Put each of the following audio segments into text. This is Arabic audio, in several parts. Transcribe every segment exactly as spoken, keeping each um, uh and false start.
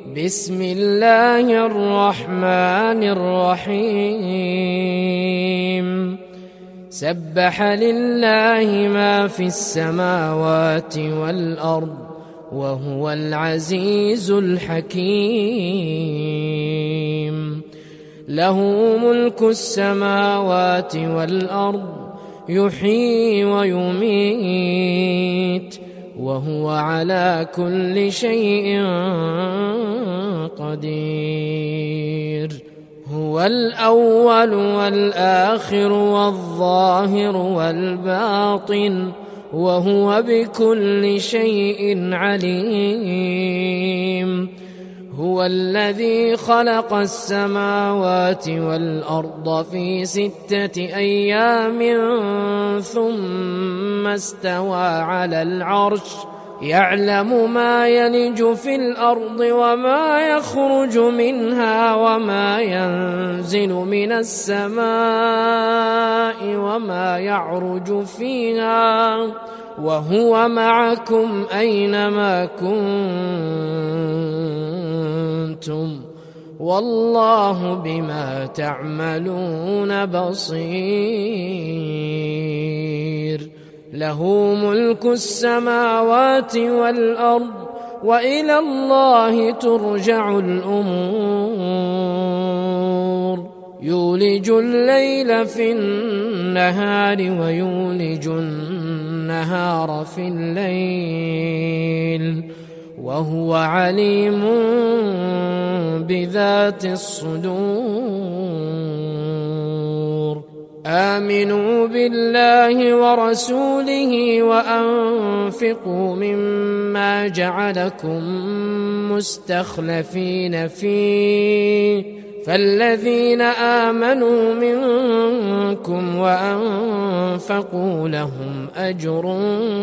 بسم الله الرحمن الرحيم سبح لله ما في السماوات والأرض وهو العزيز الحكيم له ملك السماوات والأرض يحيي ويميت وهو على كل شيء قدير هو الأول والآخر والظاهر والباطن وهو بكل شيء عليم هو الذي خلق السماوات والأرض في ستة أيام ثم استوى على العرش يعلم ما يلج في الأرض وما يخرج منها وما ينزل من السماء وما يعرج فيها وهو معكم أينما كنتم والله بما تعملون بصير له ملك السماوات والأرض وإلى الله ترجع الأمور يولج الليل في النهار ويولج النهار في الليل وهو عليم بذات الصدور آمنوا بالله ورسوله وأنفقوا مما جعلكم مستخلفين فيه فالذين آمنوا منكم وأنفقوا لهم أجر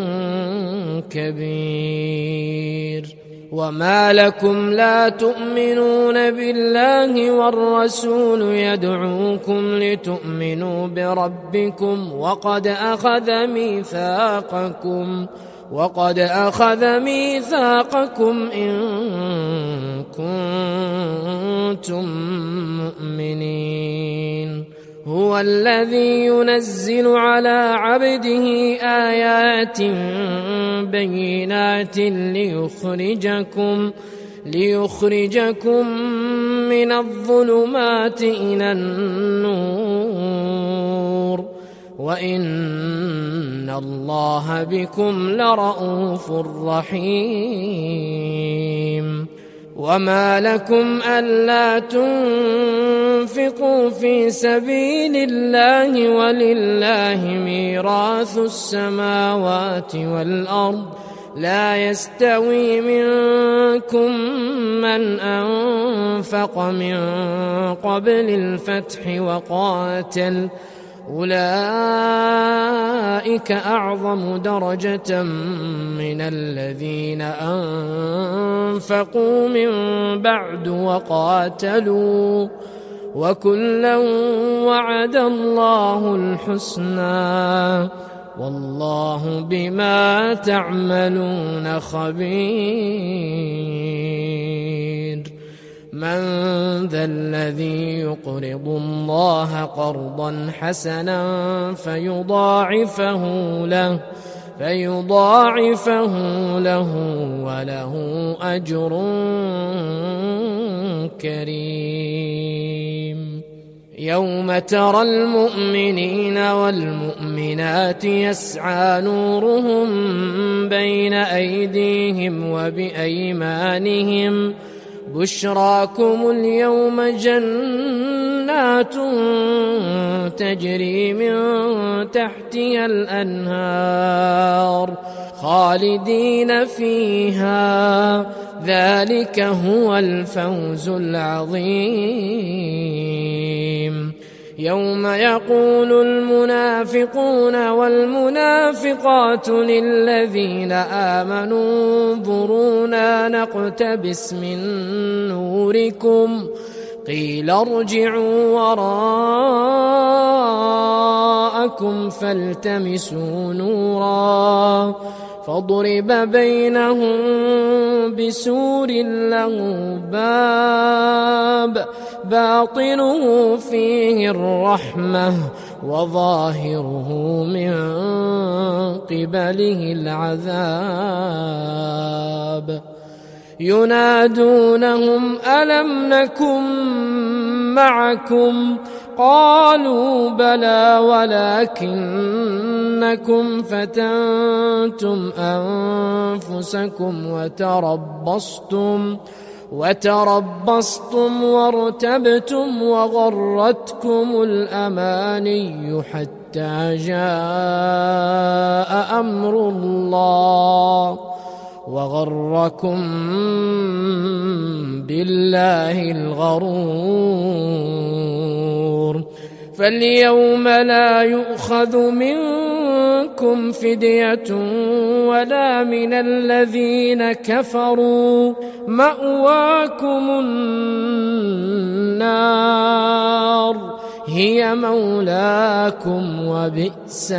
كبير وما لكم لا تؤمنون بالله والرسول يدعوكم لتؤمنوا بربكم وقد أخذ ميثاقكم وقد أخذ ميثاقكم إن كنتم مؤمنين هو الذي ينزل على عبده آيات بينات ليخرجكم ليخرجكم من الظلمات إلى النور وإن الله بكم لرءوف رحيم وما لكم ألا تنفقوا في سبيل الله ولله ميراث السماوات والأرض لا يستوي منكم من أنفق من قبل الفتح وقاتل أولئك أعظم درجة من الذين أنفقوا من بعد وقاتلوا وكلا وعد الله الحسنى والله بما تعملون خبير من ذا الذي يقرض الله قرضا حسنا فيضاعفه له فيضاعفه له وله أجر كريم يوم ترى المؤمنين والمؤمنات يسعى نورهم بين أيديهم وبأيمانهم بشراكم اليوم جنات تجري من تحتها الأنهار خالدين فيها ذلك هو الفوز العظيم يوم يقول المنافقون والمنافقات للذين آمنوا انظرونا نقتبس من نوركم قيل ارجعوا وراءكم فالتمسوا نورا فضرب بينهم بسور له باب باطنه فيه الرحمة وظاهره من قبله العذاب ينادونهم ألم نكن معكم قالوا بلى ولكنكم فتنتم أنفسكم وتربصتم وتربصتم وارتبتم وغرتكم الأماني حتى جاء أمر الله وغركم بالله الغرور فاليوم لا يؤخذ منكم فدية ولا من الذين كفروا مأواكم النار هي مولاكم وبئس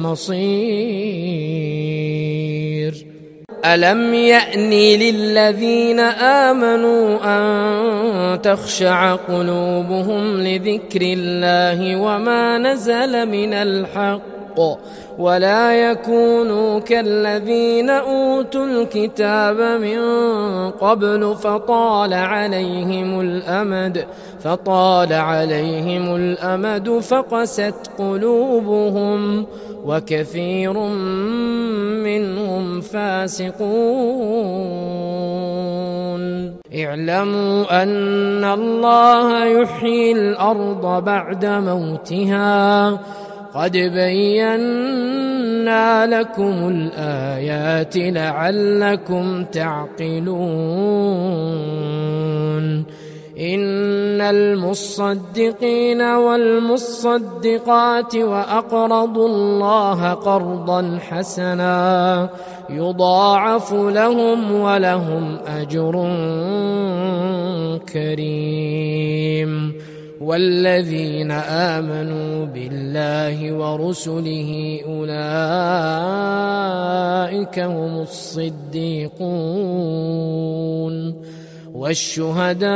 المصير ألم يأن للذين آمنوا أن تخشع قلوبهم لذكر الله وما نزل من الحق ولا يكونوا كالذين أوتوا الكتاب من قبل فطال عليهم الأمد فطال عليهم الأمد فقست قلوبهم وكثير منهم فاسقون اعلموا أن الله يحيي الأرض بعد موتها قد بينا لكم الآيات لعلكم تعقلون إن المصدقين والمصدقات وأقرضوا الله قرضا حسنا يضاعف لهم ولهم أجر كريم والذين آمنوا بالله ورسله أولئك هم الصديقون والشهداء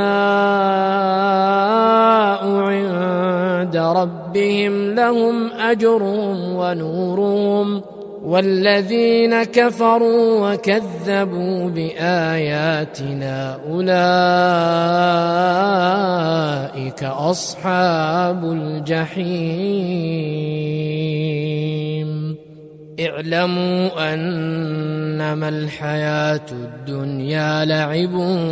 عند ربهم لهم أجرهم ونورهم والذين كفروا وكذبوا بآياتنا أولئك أصحاب الجحيم اعلموا أنما الحياة الدنيا لعب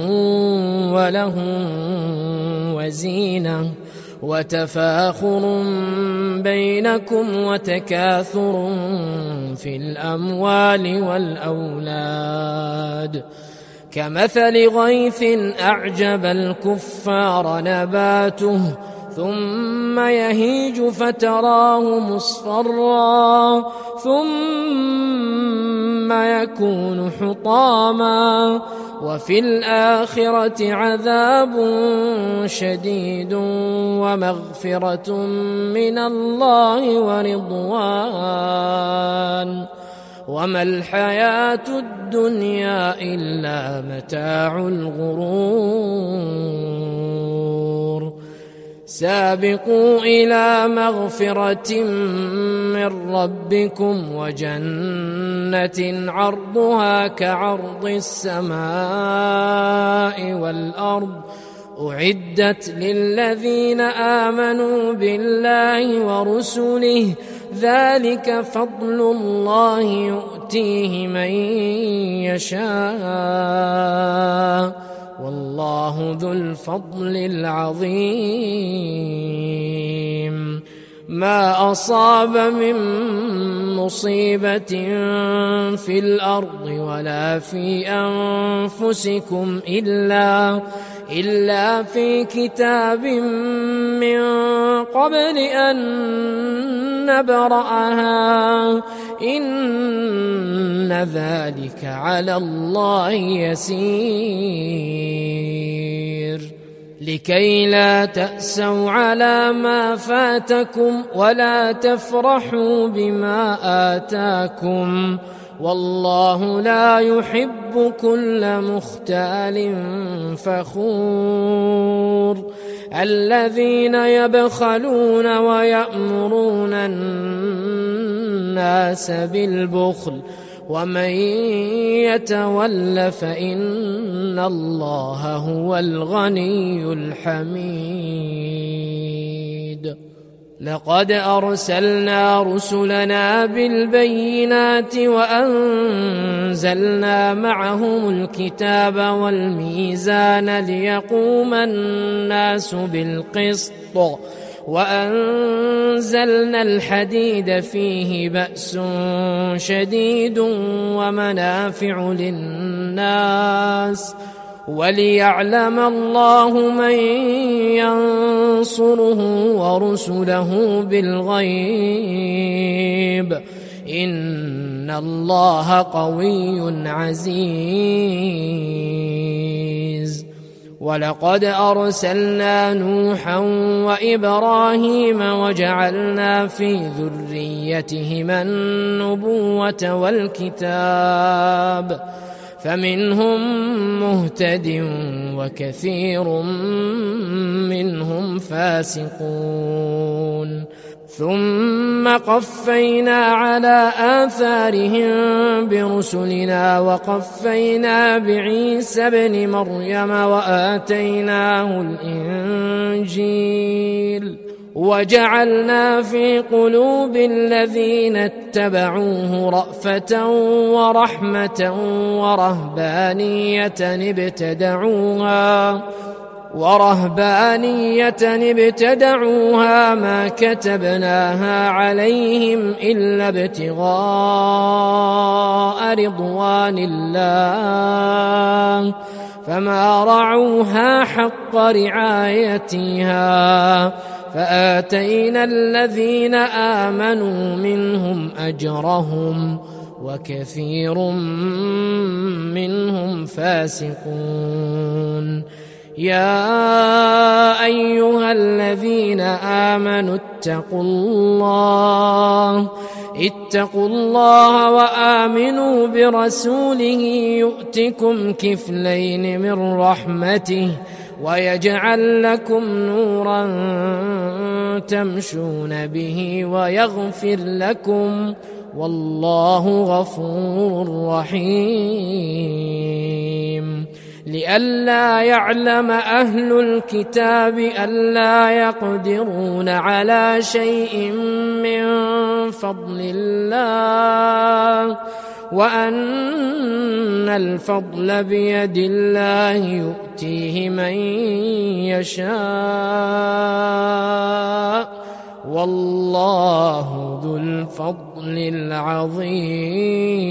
ولهو وزينة وتفاخر بينكم وتكاثر في الأموال والأولاد كمثل غيث أعجب الكفار نباته ثم يهيج فتراه مصفرا ثم يكون حطاما وفي الآخرة عذاب شديد ومغفرة من الله ورضوان وما الحياة الدنيا إلا متاع الغرور سابقوا إلى مغفرة من ربكم وجنة عرضها كعرض السماء والأرض أعدت للذين آمنوا بالله ورسله ذلك فضل الله يؤتيه من يشاء والله ذو الفضل العظيم ما أصاب من مصيبة في الأرض ولا في أنفسكم إلا إلا في كتاب من قبل أن نبرأها إن ذلك على الله يسير لكي لا تأسوا على ما فاتكم ولا تفرحوا بما آتاكم والله لا يحب كل مختال فخور الذين يبخلون ويأمرون الناس بالبخل ومن يتول فإن الله هو الغني الحميد لقد أرسلنا رسلنا بالبينات وأنزلنا معهم الكتاب والميزان ليقوم الناس بالقسط وأنزلنا الحديد فيه بأس شديد ومنافع للناس وليعلم الله من ينصره ورسله بالغيب إن الله قوي عزيز ولقد أرسلنا نوحا وإبراهيم وجعلنا في ذريتهما النبوة والكتاب فمنهم مهتد وكثير منهم فاسقون ثم قفينا على آثارهم برسلنا وقفينا بعيسى ابن مريم وآتيناه الإنجيل وجعلنا في قلوب الذين اتبعوه رأفة ورحمة ورهبانية ابتدعوها ورهبانية ابتدعوها ما كتبناها عليهم إلا ابتغاء رضوان الله فما رعوها حق رعايتها فآتينا الذين آمنوا منهم أجرهم وكثير منهم فاسقون يا أيها الذين آمنوا اتقوا الله اتقوا الله وآمنوا برسوله يؤتكم كفلين من رحمته ويجعل لكم نورا تمشون به ويغفر لكم والله غفور رحيم لئلا يعلم أهل الكتاب ألا يقدرون على شيء من فضل الله وأن الفضل بيد الله يؤتيه من يشاء والله ذو الفضل العظيم.